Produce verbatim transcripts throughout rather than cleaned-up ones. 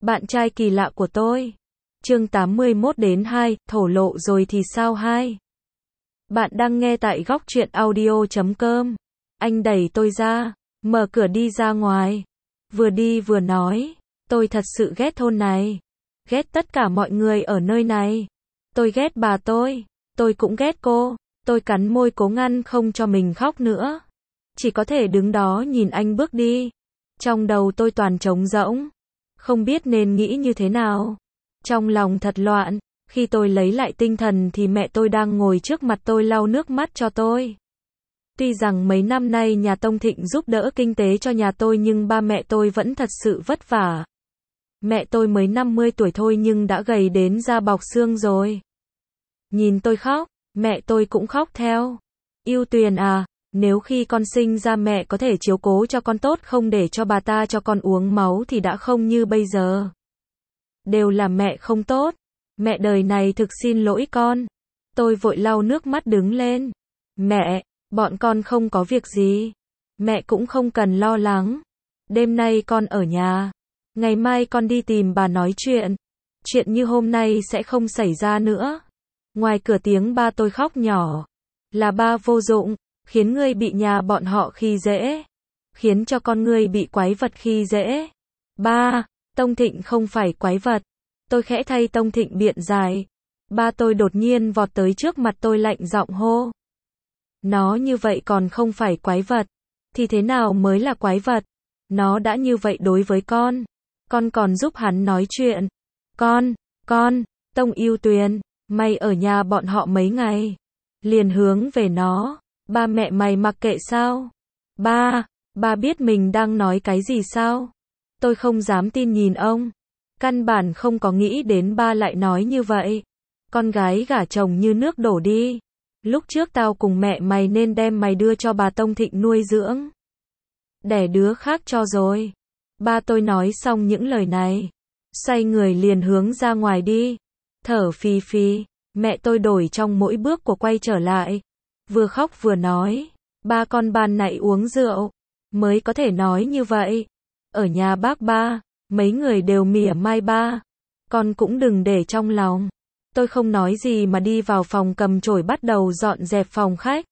Bạn trai kỳ lạ của tôi. Chương tám mươi mốt đến hai, thổ lộ rồi thì sao hai? Bạn đang nghe tại góc truyện audio chấm com. Anh đẩy tôi ra, mở cửa đi ra ngoài. Vừa đi vừa nói, tôi thật sự ghét thôn này. Ghét tất cả mọi người ở nơi này. Tôi ghét bà tôi. Tôi cũng ghét cô. Tôi cắn môi cố ngăn không cho mình khóc nữa. Chỉ có thể đứng đó nhìn anh bước đi. Trong đầu tôi toàn trống rỗng. Không biết nên nghĩ như thế nào. Trong lòng thật loạn. Khi tôi lấy lại tinh thần thì mẹ tôi đang ngồi trước mặt tôi lau nước mắt cho tôi. Tuy rằng mấy năm nay nhà Tông Thịnh giúp đỡ kinh tế cho nhà tôi nhưng ba mẹ tôi vẫn thật sự vất vả. Mẹ tôi mới năm mươi tuổi thôi nhưng đã gầy đến da bọc xương rồi. Nhìn tôi khóc, mẹ tôi cũng khóc theo. Yêu Tuyền à, nếu khi con sinh ra mẹ có thể chiếu cố cho con tốt không để cho bà ta cho con uống máu thì đã không như bây giờ. Đều là mẹ không tốt. Mẹ đời này thực xin lỗi con. Tôi vội lau nước mắt đứng lên. Mẹ, bọn con không có việc gì. Mẹ cũng không cần lo lắng. Đêm nay con ở nhà. Ngày mai con đi tìm bà nói chuyện. Chuyện như hôm nay sẽ không xảy ra nữa. Ngoài cửa tiếng ba tôi khóc nhỏ. Là ba vô dụng, khiến ngươi bị nhà bọn họ khi dễ. Khiến cho con ngươi bị quái vật khi dễ. Ba, Tông Thịnh không phải quái vật. Tôi khẽ thay Tông Thịnh biện giải. Ba tôi đột nhiên vọt tới trước mặt tôi lạnh giọng hô. Nó như vậy còn không phải quái vật. Thì thế nào mới là quái vật? Nó đã như vậy đối với con. Con còn giúp hắn nói chuyện. Con, con, Tông Yêu Tuyền, mày ở nhà bọn họ mấy ngày. Liền hướng về nó. Ba mẹ mày mặc kệ sao? Ba, ba biết mình đang nói cái gì sao? Tôi không dám tin nhìn ông. Căn bản không có nghĩ đến ba lại nói như vậy. Con gái gả chồng như nước đổ đi. Lúc trước tao cùng mẹ mày nên đem mày đưa cho bà Tông Thịnh nuôi dưỡng. Đẻ đứa khác cho rồi. Ba tôi nói xong những lời này. Xoay người liền hướng ra ngoài đi. Thở phì phì. Mẹ tôi đổi trong mỗi bước của quay trở lại. Vừa khóc vừa nói. Ba con ban nãy uống rượu. Mới có thể nói như vậy. Ở nhà bác ba. Mấy người đều mỉa mai ba. Con cũng đừng để trong lòng. Tôi không nói gì mà đi vào phòng cầm chổi bắt đầu dọn dẹp phòng khách.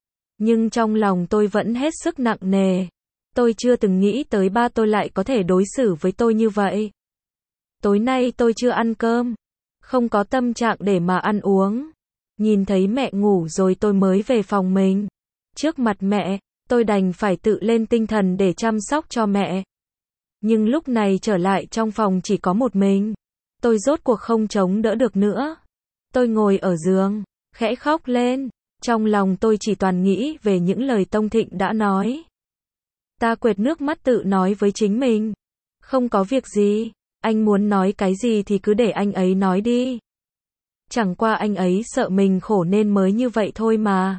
Nhưng trong lòng tôi vẫn hết sức nặng nề. Tôi chưa từng nghĩ tới ba tôi lại có thể đối xử với tôi như vậy. Tối nay tôi chưa ăn cơm. Không có tâm trạng để mà ăn uống. Nhìn thấy mẹ ngủ rồi tôi mới về phòng mình. Trước mặt mẹ, tôi đành phải tự lên tinh thần để chăm sóc cho mẹ. Nhưng lúc này trở lại trong phòng chỉ có một mình. Tôi rốt cuộc không chống đỡ được nữa. Tôi ngồi ở giường, khẽ khóc lên. Trong lòng tôi chỉ toàn nghĩ về những lời Tông Thịnh đã nói. Ta quệt nước mắt tự nói với chính mình. Không có việc gì. Anh muốn nói cái gì thì cứ để anh ấy nói đi. Chẳng qua anh ấy sợ mình khổ nên mới như vậy thôi mà.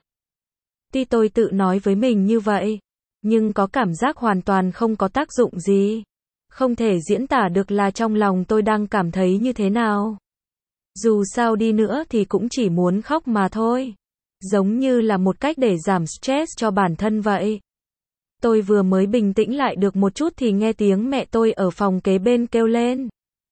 Tuy tôi tự nói với mình như vậy, nhưng có cảm giác hoàn toàn không có tác dụng gì. Không thể diễn tả được là trong lòng tôi đang cảm thấy như thế nào. Dù sao đi nữa thì cũng chỉ muốn khóc mà thôi. Giống như là một cách để giảm stress cho bản thân vậy. Tôi vừa mới bình tĩnh lại được một chút thì nghe tiếng mẹ tôi ở phòng kế bên kêu lên.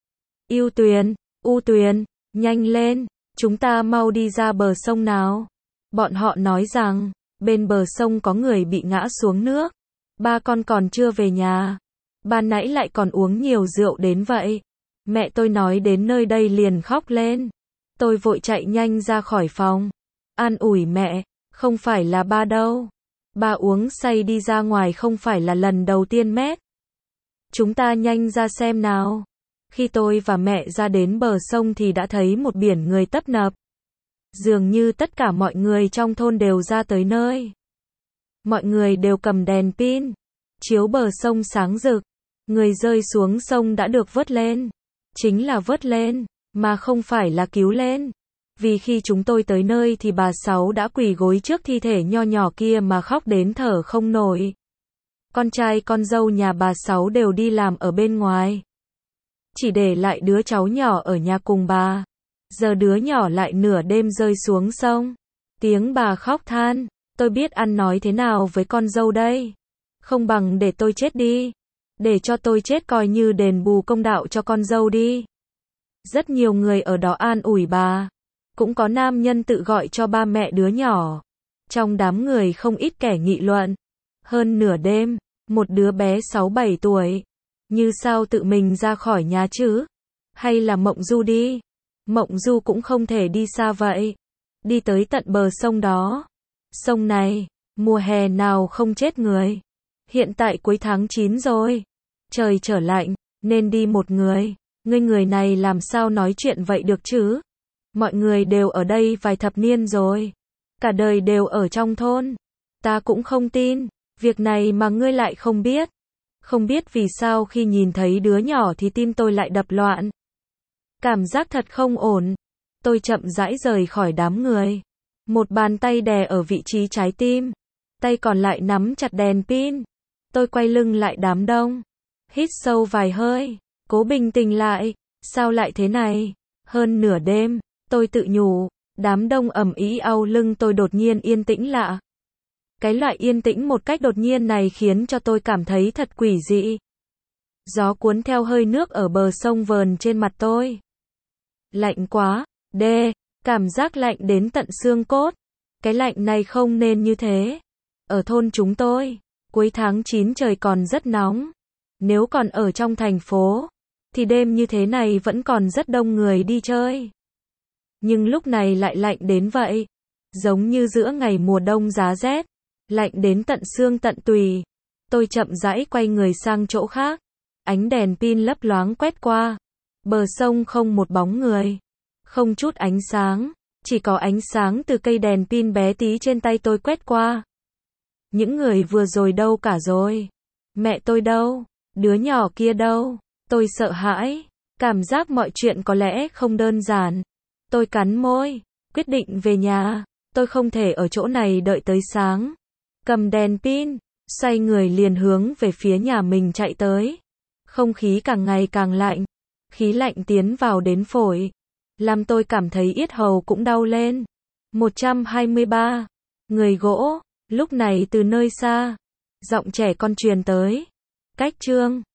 Yêu Tuyền, U Tuyền, nhanh lên, chúng ta mau đi ra bờ sông nào. Bọn họ nói rằng, bên bờ sông có người bị ngã xuống nước. Ba con còn chưa về nhà. Ban nãy lại còn uống nhiều rượu đến vậy. Mẹ tôi nói đến nơi đây liền khóc lên. Tôi vội chạy nhanh ra khỏi phòng. An ủi mẹ, không phải là ba đâu. Ba uống say đi ra ngoài không phải là lần đầu tiên mét. Chúng ta nhanh ra xem nào. Khi tôi và mẹ ra đến bờ sông thì đã thấy một biển người tấp nập. Dường như tất cả mọi người trong thôn đều ra tới nơi. Mọi người đều cầm đèn pin. Chiếu bờ sông sáng rực. Người rơi xuống sông đã được vớt lên. Chính là vớt lên, mà không phải là cứu lên. Vì khi chúng tôi tới nơi thì bà Sáu đã quỳ gối trước thi thể nho nhỏ kia mà khóc đến thở không nổi. Con trai con dâu nhà bà Sáu đều đi làm ở bên ngoài. Chỉ để lại đứa cháu nhỏ ở nhà cùng bà. Giờ đứa nhỏ lại nửa đêm rơi xuống sông. Tiếng bà khóc than, tôi biết ăn nói thế nào với con dâu đây. Không bằng để tôi chết đi. Để cho tôi chết coi như đền bù công đạo cho con dâu đi. Rất nhiều người ở đó an ủi bà. Cũng có nam nhân tự gọi cho ba mẹ đứa nhỏ. Trong đám người không ít kẻ nghị luận. Hơn nửa đêm, một đứa bé sáu bảy tuổi. Như sao tự mình ra khỏi nhà chứ? Hay là Mộng Du đi? Mộng Du cũng không thể đi xa vậy. Đi tới tận bờ sông đó. Sông này, mùa hè nào không chết người. Hiện tại cuối tháng chín rồi. Trời trở lạnh, nên đi một người. Ngươi người này làm sao nói chuyện vậy được chứ? Mọi người đều ở đây vài thập niên rồi. Cả đời đều ở trong thôn. Ta cũng không tin. Việc này mà ngươi lại không biết. Không biết vì sao khi nhìn thấy đứa nhỏ thì tim tôi lại đập loạn. Cảm giác thật không ổn. Tôi chậm rãi rời khỏi đám người. Một bàn tay đè ở vị trí trái tim. Tay còn lại nắm chặt đèn pin. Tôi quay lưng lại đám đông. Hít sâu vài hơi. Cố bình tĩnh lại. Sao lại thế này? Hơn nửa đêm, tôi tự nhủ. Đám đông ầm ĩ au lưng tôi đột nhiên yên tĩnh lạ. Cái loại yên tĩnh một cách đột nhiên này khiến cho tôi cảm thấy thật quỷ dị. Gió cuốn theo hơi nước ở bờ sông vờn trên mặt tôi. Lạnh quá, đê, cảm giác lạnh đến tận xương cốt. Cái lạnh này không nên như thế. Ở thôn chúng tôi, cuối tháng chín trời còn rất nóng. Nếu còn ở trong thành phố, thì đêm như thế này vẫn còn rất đông người đi chơi. Nhưng lúc này lại lạnh đến vậy. Giống như giữa ngày mùa đông giá rét. Lạnh đến tận xương tận tùy. Tôi chậm rãi quay người sang chỗ khác. Ánh đèn pin lấp loáng quét qua. Bờ sông không một bóng người. Không chút ánh sáng. Chỉ có ánh sáng từ cây đèn pin bé tí trên tay tôi quét qua. Những người vừa rồi đâu cả rồi? Mẹ tôi đâu? Đứa nhỏ kia đâu? Tôi sợ hãi. Cảm giác mọi chuyện có lẽ không đơn giản. Tôi cắn môi. Quyết định về nhà. Tôi không thể ở chỗ này đợi tới sáng. Cầm đèn pin. Xoay người liền hướng về phía nhà mình chạy tới. Không khí càng ngày càng lạnh. Khí lạnh tiến vào đến phổi. Làm tôi cảm thấy yết hầu cũng đau lên. một trăm hai mươi ba. Người gỗ. Lúc này từ nơi xa. Giọng trẻ con truyền tới. Cách Trương.